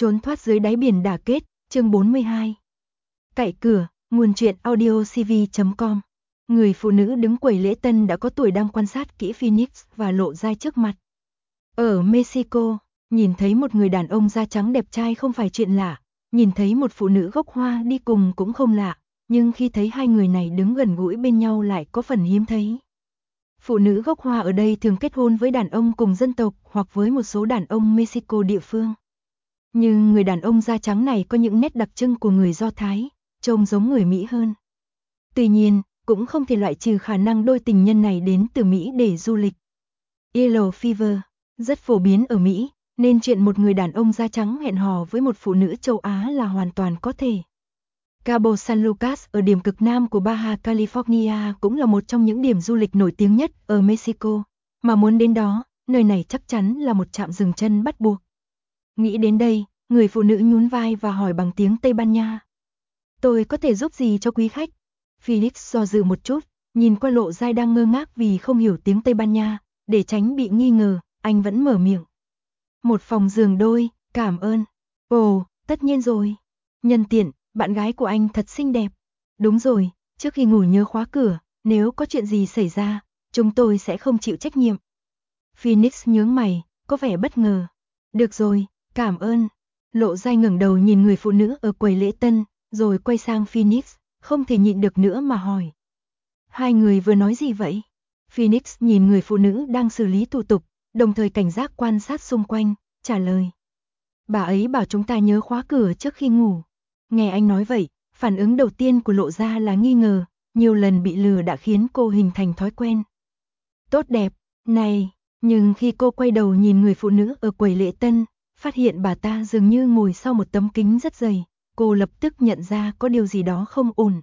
Trốn thoát dưới đáy biển đả kết, chương 42. Cậy cửa, nguồn truyện audio cv.com. Người phụ nữ đứng quầy lễ tân đã có tuổi đang quan sát kỹ Phoenix và Lộ Giai trước mặt. Ở Mexico, nhìn thấy một người đàn ông da trắng đẹp trai không phải chuyện lạ, nhìn thấy một phụ nữ gốc Hoa đi cùng cũng không lạ, nhưng khi thấy hai người này đứng gần gũi bên nhau lại có phần hiếm thấy. Phụ nữ gốc Hoa ở đây thường kết hôn với đàn ông cùng dân tộc hoặc với một số đàn ông Mexico địa phương. Nhưng người đàn ông da trắng này có những nét đặc trưng của người Do Thái, trông giống người Mỹ hơn. Tuy nhiên, cũng không thể loại trừ khả năng đôi tình nhân này đến từ Mỹ để du lịch. Yellow Fever rất phổ biến ở Mỹ, nên chuyện một người đàn ông da trắng hẹn hò với một phụ nữ châu Á là hoàn toàn có thể. Cabo San Lucas ở điểm cực nam của Baja California cũng là một trong những điểm du lịch nổi tiếng nhất ở Mexico, mà muốn đến đó, nơi này chắc chắn là một trạm dừng chân bắt buộc. Nghĩ đến đây, người phụ nữ nhún vai và hỏi bằng tiếng Tây Ban Nha. Tôi có thể giúp gì cho quý khách? Felix do dự một chút, nhìn qua Lộ Giai đang ngơ ngác vì không hiểu tiếng Tây Ban Nha, để tránh bị nghi ngờ, anh vẫn mở miệng. Một phòng giường đôi, cảm ơn. Ồ, tất nhiên rồi. Nhân tiện, bạn gái của anh thật xinh đẹp. Đúng rồi, trước khi ngủ nhớ khóa cửa, nếu có chuyện gì xảy ra, chúng tôi sẽ không chịu trách nhiệm. Phoenix nhướng mày, có vẻ bất ngờ. Được rồi, cảm ơn. Lộ Giai ngẩng đầu nhìn người phụ nữ ở quầy lễ tân, rồi quay sang Phoenix, không thể nhịn được nữa mà hỏi. Hai người vừa nói gì vậy? Phoenix nhìn người phụ nữ đang xử lý thủ tục, đồng thời cảnh giác quan sát xung quanh, trả lời. Bà ấy bảo chúng ta nhớ khóa cửa trước khi ngủ. Nghe anh nói vậy, phản ứng đầu tiên của Lộ Giai là nghi ngờ, nhiều lần bị lừa đã khiến cô hình thành thói quen. Tốt đẹp, này, nhưng khi cô quay đầu nhìn người phụ nữ ở quầy lễ tân, phát hiện bà ta dường như ngồi sau một tấm kính rất dày, cô lập tức nhận ra có điều gì đó không ổn.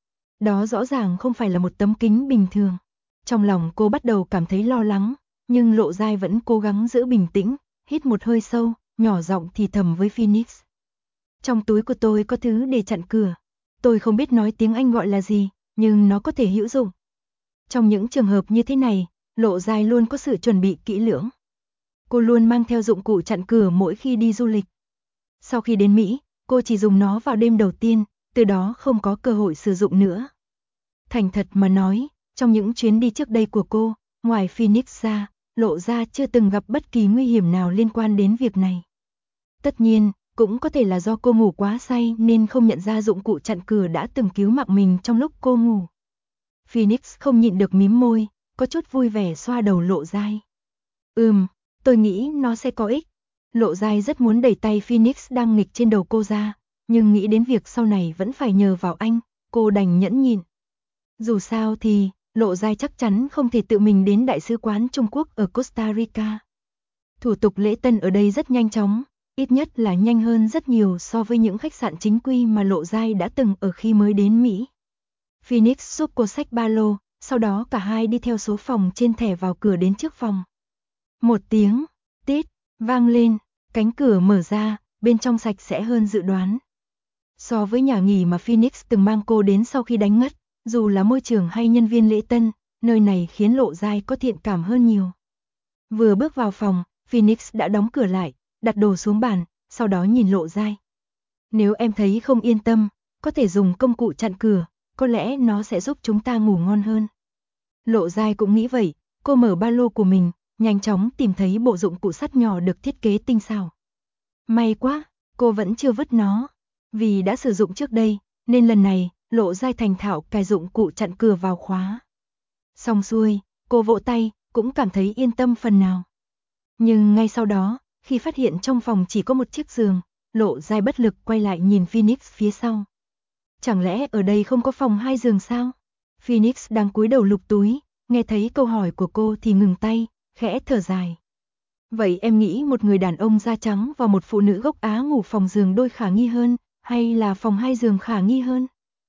Đó rõ ràng không phải là một tấm kính bình thường. Trong lòng cô bắt đầu cảm thấy lo lắng, nhưng Lộ Giai vẫn cố gắng giữ bình tĩnh, hít một hơi sâu, nhỏ giọng thì thầm với Phoenix. Trong túi của tôi có thứ để chặn cửa. Tôi không biết nói tiếng Anh gọi là gì, nhưng nó có thể hữu dụng. Trong những trường hợp như thế này, Lộ Giai luôn có sự chuẩn bị kỹ lưỡng. Cô luôn mang theo dụng cụ chặn cửa mỗi khi đi du lịch. Sau khi đến Mỹ, cô chỉ dùng nó vào đêm đầu tiên, từ đó không có cơ hội sử dụng nữa. Thành thật mà nói, trong những chuyến đi trước đây của cô, ngoài Phoenix ra, Lộ Giai chưa từng gặp bất kỳ nguy hiểm nào liên quan đến việc này. Tất nhiên, cũng có thể là do cô ngủ quá say nên không nhận ra dụng cụ chặn cửa đã từng cứu mạng mình trong lúc cô ngủ. Phoenix không nhịn được mím môi, có chút vui vẻ xoa đầu Lộ Giai. Tôi nghĩ nó sẽ có ích. Lộ Giai rất muốn đẩy tay Phoenix đang nghịch trên đầu cô ra, nhưng nghĩ đến việc sau này vẫn phải nhờ vào anh, cô đành nhẫn nhịn. Dù sao thì, Lộ Giai chắc chắn không thể tự mình đến Đại sứ quán Trung Quốc ở Costa Rica. Thủ tục lễ tân ở đây rất nhanh chóng, ít nhất là nhanh hơn rất nhiều so với những khách sạn chính quy mà Lộ Giai đã từng ở khi mới đến Mỹ. Phoenix giúp cô xách ba lô, sau đó cả hai đi theo số phòng trên thẻ vào cửa đến trước phòng. Một tiếng, tít, vang lên, cánh cửa mở ra, bên trong sạch sẽ hơn dự đoán. So với nhà nghỉ mà Phoenix từng mang cô đến sau khi đánh ngất, dù là môi trường hay nhân viên lễ tân, nơi này khiến Lộ Giai có thiện cảm hơn nhiều. Vừa bước vào phòng, Phoenix đã đóng cửa lại, đặt đồ xuống bàn, sau đó nhìn Lộ Giai. Nếu em thấy không yên tâm, có thể dùng công cụ chặn cửa, có lẽ nó sẽ giúp chúng ta ngủ ngon hơn. Lộ Giai cũng nghĩ vậy, cô mở ba lô của mình, nhanh chóng tìm thấy bộ dụng cụ sắt nhỏ được thiết kế tinh xảo. May quá, cô vẫn chưa vứt nó. Vì đã sử dụng trước đây, nên lần này, Lộ Giai thành thạo cài dụng cụ chặn cửa vào khóa. Xong xuôi, cô vỗ tay, cũng cảm thấy yên tâm phần nào. Nhưng ngay sau đó, khi phát hiện trong phòng chỉ có một chiếc giường, Lộ Giai bất lực quay lại nhìn Phoenix phía sau. Chẳng lẽ ở đây không có phòng 2 giường sao? Phoenix đang cúi đầu lục túi, nghe thấy câu hỏi của cô thì ngừng tay, khẽ thở dài. Vậy em nghĩ một người đàn ông da trắng và một phụ nữ gốc Á ngủ phòng giường đôi khả nghi hơn, hay là phòng 2 giường khả nghi hơn?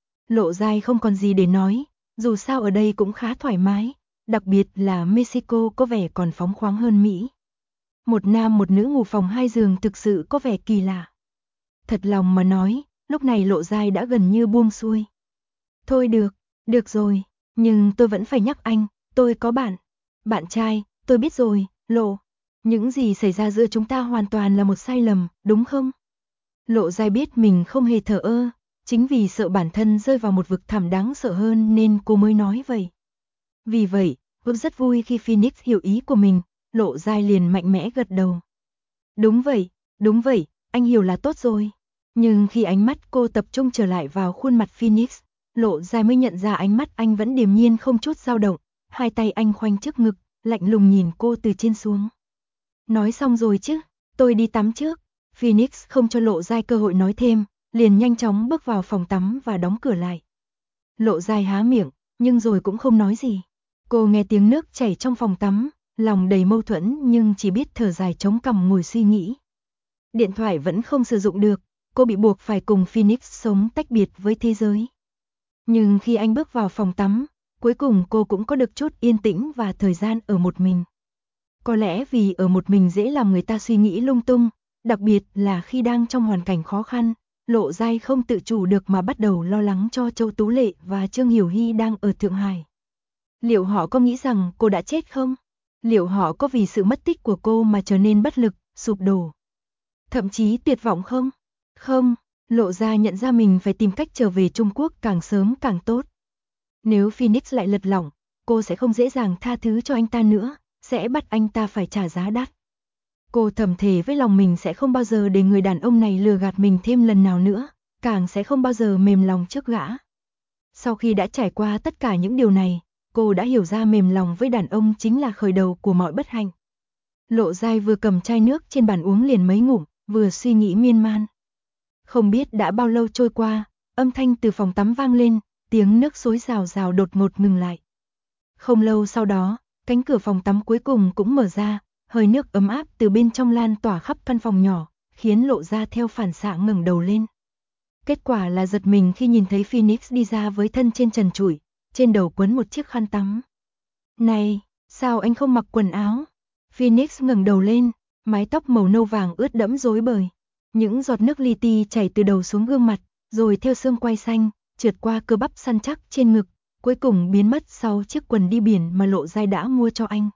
Lộ Giai không còn gì để nói, dù sao ở đây cũng khá thoải mái, đặc biệt là Mexico có vẻ còn phóng khoáng hơn Mỹ. Một nam một nữ ngủ phòng 2 giường thực sự có vẻ kỳ lạ. Thật lòng mà nói, lúc này Lộ Giai đã gần như buông xuôi. Thôi được rồi, nhưng tôi vẫn phải nhắc anh, tôi có bạn trai, tôi biết rồi, Lộ. Những gì xảy ra giữa chúng ta hoàn toàn là một sai lầm, đúng không? Lộ Giai biết mình không hề thờ ơ, chính vì sợ bản thân rơi vào một vực thẳm đáng sợ hơn nên cô mới nói vậy. Vì vậy, Húc rất vui khi Phoenix hiểu ý của mình, Lộ Giai liền mạnh mẽ gật đầu. Đúng vậy, anh hiểu là tốt rồi. Nhưng khi ánh mắt cô tập trung trở lại vào khuôn mặt Phoenix, Lộ Giai mới nhận ra ánh mắt anh vẫn điềm nhiên không chút dao động, hai tay anh khoanh trước ngực, lạnh lùng nhìn cô từ trên xuống. Nói xong rồi chứ, tôi đi tắm trước. Phoenix không cho Lộ Giai cơ hội nói thêm, liền nhanh chóng bước vào phòng tắm và đóng cửa lại. Lộ Giai há miệng, nhưng rồi cũng không nói gì. Cô nghe tiếng nước chảy trong phòng tắm, lòng đầy mâu thuẫn nhưng chỉ biết thở dài chống cằm ngồi suy nghĩ. Điện thoại vẫn không sử dụng được, cô bị buộc phải cùng Phoenix sống tách biệt với thế giới. Nhưng khi anh bước vào phòng tắm, cuối cùng cô cũng có được chút yên tĩnh và thời gian ở một mình. Có lẽ vì ở một mình dễ làm người ta suy nghĩ lung tung, đặc biệt là khi đang trong hoàn cảnh khó khăn, Lộ Giai không tự chủ được mà bắt đầu lo lắng cho Châu Tú Lệ và Trương Hiểu Hy đang ở Thượng Hải. Liệu họ có nghĩ rằng cô đã chết không? Liệu họ có vì sự mất tích của cô mà trở nên bất lực, sụp đổ? Thậm chí tuyệt vọng không? Không, Lộ Giai nhận ra mình phải tìm cách trở về Trung Quốc càng sớm càng tốt. Nếu Phoenix lại lật lỏng, cô sẽ không dễ dàng tha thứ cho anh ta nữa, sẽ bắt anh ta phải trả giá đắt. Cô thầm thề với lòng mình sẽ không bao giờ để người đàn ông này lừa gạt mình thêm lần nào nữa, càng sẽ không bao giờ mềm lòng trước gã. Sau khi đã trải qua tất cả những điều này, cô đã hiểu ra mềm lòng với đàn ông chính là khởi đầu của mọi bất hạnh. Lộ Giai vừa cầm chai nước trên bàn uống liền mấy ngụm, vừa suy nghĩ miên man. Không biết đã bao lâu trôi qua, âm thanh từ phòng tắm vang lên, tiếng nước xối rào rào đột ngột ngừng lại. Không lâu sau đó, cánh cửa phòng tắm cuối cùng cũng mở ra, hơi nước ấm áp từ bên trong lan tỏa khắp căn phòng nhỏ, khiến Lộ Giai theo phản xạ ngẩng đầu lên. Kết quả là giật mình khi nhìn thấy Phoenix đi ra với thân trên trần trụi, trên đầu quấn một chiếc khăn tắm. Này, sao anh không mặc quần áo? Phoenix ngẩng đầu lên, mái tóc màu nâu vàng ướt đẫm rối bời. Những giọt nước li ti chảy từ đầu xuống gương mặt, rồi theo xương quai xanh, trượt qua cơ bắp săn chắc trên ngực, cuối cùng biến mất sau chiếc quần đi biển mà Lộ Giai đã mua cho anh.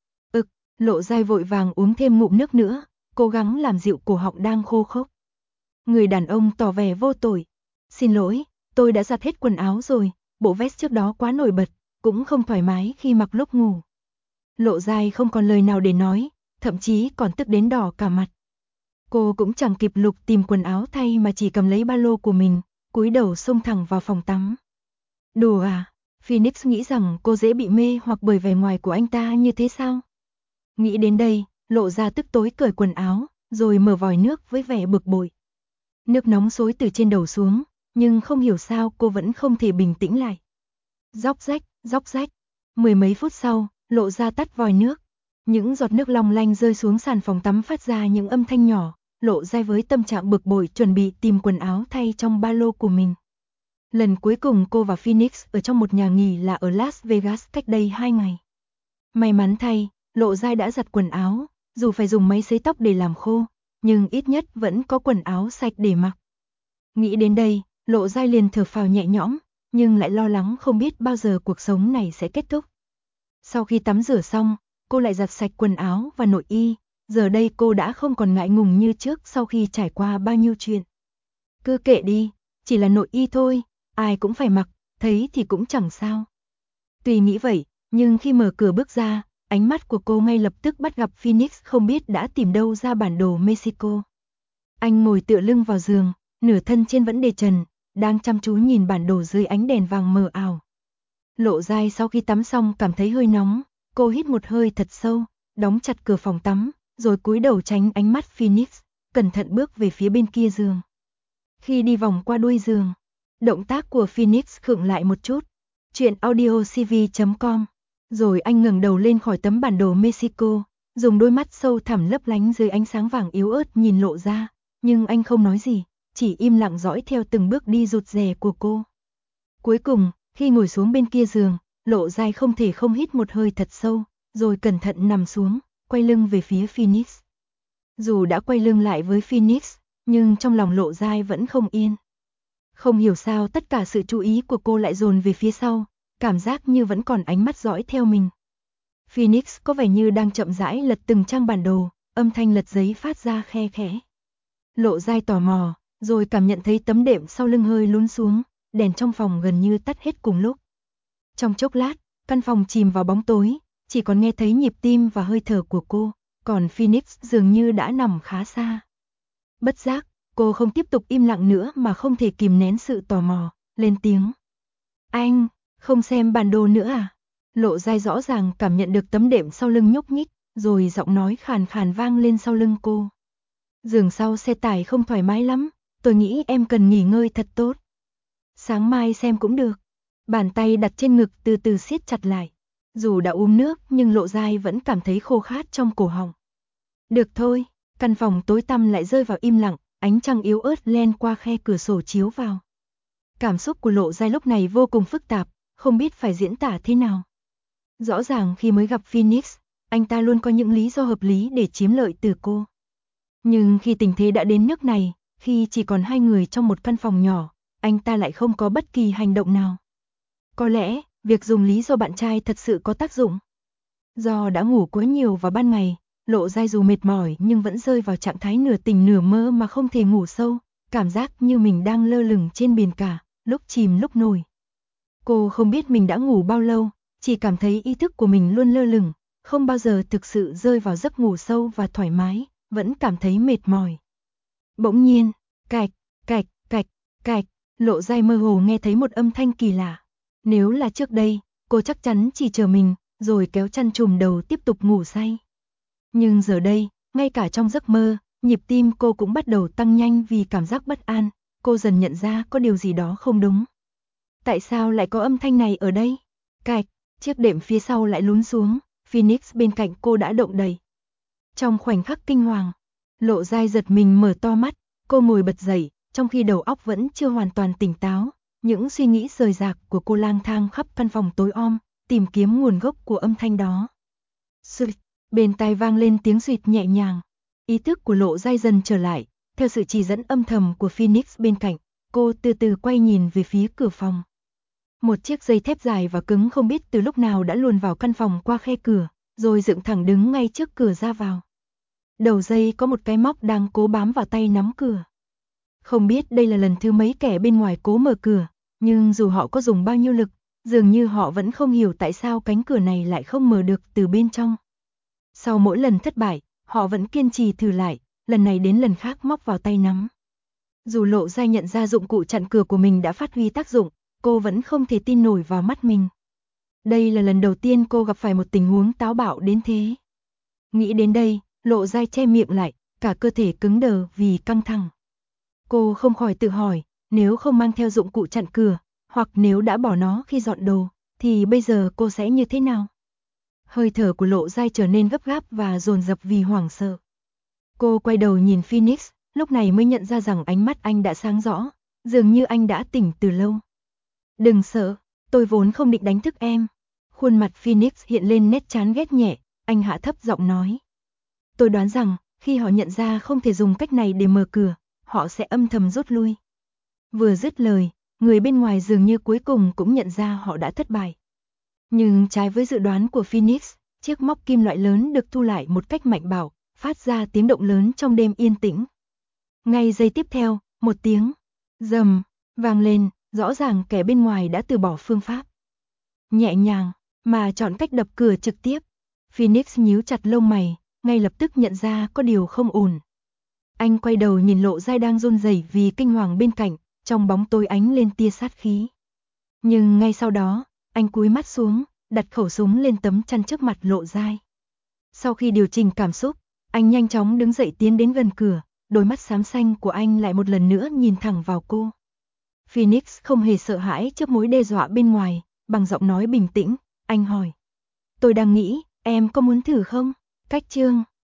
Lộ Giai vội vàng uống thêm ngụm nước nữa, cố gắng làm dịu cổ họng đang khô khốc. Người đàn ông tỏ vẻ vô tội. Xin lỗi, tôi đã giặt hết quần áo rồi, bộ vest trước đó quá nổi bật, cũng không thoải mái khi mặc lúc ngủ. Lộ Giai không còn lời nào để nói, thậm chí còn tức đến đỏ cả mặt. Cô cũng chẳng kịp lục tìm quần áo thay mà chỉ cầm lấy ba lô của mình, cúi đầu xông thẳng vào phòng tắm. Đùa à, Phoenix nghĩ rằng cô dễ bị mê hoặc bởi vẻ ngoài của anh ta như thế sao? Nghĩ đến đây, Lộ Ra tức tối cởi quần áo, rồi mở vòi nước với vẻ bực bội. Nước nóng xối từ trên đầu xuống, nhưng không hiểu sao cô vẫn không thể bình tĩnh lại. Róc rách. Mười mấy phút sau, Lộ Ra tắt vòi nước. Những giọt nước long lanh rơi xuống sàn phòng tắm phát ra những âm thanh nhỏ, Lộ Ra với tâm trạng bực bội chuẩn bị tìm quần áo thay trong ba lô của mình. Lần cuối cùng cô và Phoenix ở trong một nhà nghỉ là ở Las Vegas cách đây 2 ngày. May mắn thay, Lộ Giai đã giặt quần áo, dù phải dùng máy sấy tóc để làm khô, nhưng ít nhất vẫn có quần áo sạch để mặc. Nghĩ đến đây, Lộ Giai liền thở phào nhẹ nhõm, nhưng lại lo lắng không biết bao giờ cuộc sống này sẽ kết thúc. Sau khi tắm rửa xong, cô lại giặt sạch quần áo và nội y, giờ đây cô đã không còn ngại ngùng như trước sau khi trải qua bao nhiêu chuyện. Cứ kệ đi, chỉ là nội y thôi, ai cũng phải mặc, thấy thì cũng chẳng sao. Tuy nghĩ vậy, nhưng khi mở cửa bước ra, ánh mắt của cô ngay lập tức bắt gặp Phoenix không biết đã tìm đâu ra bản đồ Mexico. Anh ngồi tựa lưng vào giường, nửa thân trên vẫn để trần, đang chăm chú nhìn bản đồ dưới ánh đèn vàng mờ ảo. Lộ Giai sau khi tắm xong cảm thấy hơi nóng, cô hít một hơi thật sâu, đóng chặt cửa phòng tắm, rồi cúi đầu tránh ánh mắt Phoenix, cẩn thận bước về phía bên kia giường. Khi đi vòng qua đuôi giường, động tác của Phoenix khựng lại một chút. Chuyện audiocv.com. Rồi anh ngẩng đầu lên khỏi tấm bản đồ Mexico, dùng đôi mắt sâu thẳm lấp lánh dưới ánh sáng vàng yếu ớt nhìn Lộ Ra, nhưng anh không nói gì, chỉ im lặng dõi theo từng bước đi rụt rè của cô. Cuối cùng, khi ngồi xuống bên kia giường, Lộ Giai không thể không hít một hơi thật sâu, rồi cẩn thận nằm xuống, quay lưng về phía Phoenix. Dù đã quay lưng lại với Phoenix, nhưng trong lòng Lộ Giai vẫn không yên. Không hiểu sao tất cả sự chú ý của cô lại dồn về phía sau, cảm giác như vẫn còn ánh mắt dõi theo mình. Phoenix có vẻ như đang chậm rãi lật từng trang bản đồ, âm thanh lật giấy phát ra khe khẽ. Lộ Giai tò mò, rồi cảm nhận thấy tấm đệm sau lưng hơi lún xuống, đèn trong phòng gần như tắt hết cùng lúc. Trong chốc lát, căn phòng chìm vào bóng tối, chỉ còn nghe thấy nhịp tim và hơi thở của cô, còn Phoenix dường như đã nằm khá xa. Bất giác, cô không tiếp tục im lặng nữa mà không thể kìm nén sự tò mò, lên tiếng. Anh, không xem bản đồ nữa à? Lộ Giai rõ ràng cảm nhận được tấm đệm sau lưng nhúc nhích, rồi giọng nói khàn khàn vang lên sau lưng cô. Giường sau xe tải không thoải mái lắm, tôi nghĩ em cần nghỉ ngơi thật tốt. Sáng mai xem cũng được. Bàn tay đặt trên ngực từ từ siết chặt lại. Dù đã uống nước nhưng Lộ Giai vẫn cảm thấy khô khát trong cổ họng. Được thôi, căn phòng tối tăm lại rơi vào im lặng, ánh trăng yếu ớt len qua khe cửa sổ chiếu vào. Cảm xúc của Lộ Giai lúc này vô cùng phức tạp, không biết phải diễn tả thế nào. Rõ ràng khi mới gặp Phoenix, anh ta luôn có những lý do hợp lý để chiếm lợi từ cô. Nhưng khi tình thế đã đến nước này, khi chỉ còn hai người trong một căn phòng nhỏ, anh ta lại không có bất kỳ hành động nào. Có lẽ, việc dùng lý do bạn trai thật sự có tác dụng. Do đã ngủ quá nhiều vào ban ngày, Lộ Giai dù mệt mỏi nhưng vẫn rơi vào trạng thái nửa tỉnh nửa mơ mà không thể ngủ sâu, cảm giác như mình đang lơ lửng trên biển cả, lúc chìm lúc nổi. Cô không biết mình đã ngủ bao lâu, chỉ cảm thấy ý thức của mình luôn lơ lửng, không bao giờ thực sự rơi vào giấc ngủ sâu và thoải mái, vẫn cảm thấy mệt mỏi. Bỗng nhiên, cạch, cạch, cạch, cạch, Lộ Giai mơ hồ nghe thấy một âm thanh kỳ lạ. Nếu là trước đây, cô chắc chắn chỉ chờ mình, rồi kéo chăn trùm đầu tiếp tục ngủ say. Nhưng giờ đây, ngay cả trong giấc mơ, nhịp tim cô cũng bắt đầu tăng nhanh vì cảm giác bất an, cô dần nhận ra có điều gì đó không đúng. Tại sao lại có âm thanh này ở đây? Cạch, chiếc đệm phía sau lại lún xuống, Phoenix bên cạnh cô đã động đậy. Trong khoảnh khắc kinh hoàng, Lộ Giai giật mình mở to mắt, cô ngồi bật dậy, trong khi đầu óc vẫn chưa hoàn toàn tỉnh táo. Những suy nghĩ rời rạc của cô lang thang khắp căn phòng tối om, tìm kiếm nguồn gốc của âm thanh đó. Xụt, bên tai vang lên tiếng xụt nhẹ nhàng. Ý thức của Lộ Giai dần trở lại, theo sự chỉ dẫn âm thầm của Phoenix bên cạnh, cô từ từ quay nhìn về phía cửa phòng. Một chiếc dây thép dài và cứng không biết từ lúc nào đã luồn vào căn phòng qua khe cửa, rồi dựng thẳng đứng ngay trước cửa ra vào. Đầu dây có một cái móc đang cố bám vào tay nắm cửa. Không biết đây là lần thứ mấy kẻ bên ngoài cố mở cửa, nhưng dù họ có dùng bao nhiêu lực, dường như họ vẫn không hiểu tại sao cánh cửa này lại không mở được từ bên trong. Sau mỗi lần thất bại, họ vẫn kiên trì thử lại, lần này đến lần khác móc vào tay nắm. Dù Lộ Giai nhận ra dụng cụ chặn cửa của mình đã phát huy tác dụng, cô vẫn không thể tin nổi vào mắt mình. Đây là lần đầu tiên cô gặp phải một tình huống táo bạo đến thế. Nghĩ đến đây, Lộ Giai che miệng lại, cả cơ thể cứng đờ vì căng thẳng. Cô không khỏi tự hỏi, nếu không mang theo dụng cụ chặn cửa, hoặc nếu đã bỏ nó khi dọn đồ, thì bây giờ cô sẽ như thế nào? Hơi thở của Lộ Giai trở nên gấp gáp và dồn dập vì hoảng sợ. Cô quay đầu nhìn Phoenix, lúc này mới nhận ra rằng ánh mắt anh đã sáng rõ, dường như anh đã tỉnh từ lâu. Đừng sợ, tôi vốn không định đánh thức em. Khuôn mặt Phoenix hiện lên nét chán ghét nhẹ, anh hạ thấp giọng nói. Tôi đoán rằng, khi họ nhận ra không thể dùng cách này để mở cửa, họ sẽ âm thầm rút lui. Vừa dứt lời, người bên ngoài dường như cuối cùng cũng nhận ra họ đã thất bại. Nhưng trái với dự đoán của Phoenix, chiếc móc kim loại lớn được thu lại một cách mạnh bạo, phát ra tiếng động lớn trong đêm yên tĩnh. Ngay giây tiếp theo, một tiếng rầm vang lên, rõ ràng kẻ bên ngoài đã từ bỏ phương pháp nhẹ nhàng mà chọn cách đập cửa trực tiếp. Phoenix nhíu chặt lông mày, ngay lập tức nhận ra có điều không ổn. Anh quay đầu nhìn Lộ Giai đang run rẩy vì kinh hoàng bên cạnh, trong bóng tối ánh lên tia sát khí. Nhưng ngay sau đó, anh cúi mắt xuống, đặt khẩu súng lên tấm chăn trước mặt Lộ Giai. Sau khi điều chỉnh cảm xúc, anh nhanh chóng đứng dậy tiến đến gần cửa, đôi mắt xám xanh của anh lại một lần nữa nhìn thẳng vào cô. Phoenix không hề sợ hãi trước mối đe dọa bên ngoài, bằng giọng nói bình tĩnh, anh hỏi. Tôi đang nghĩ, em có muốn thử không? Cách chương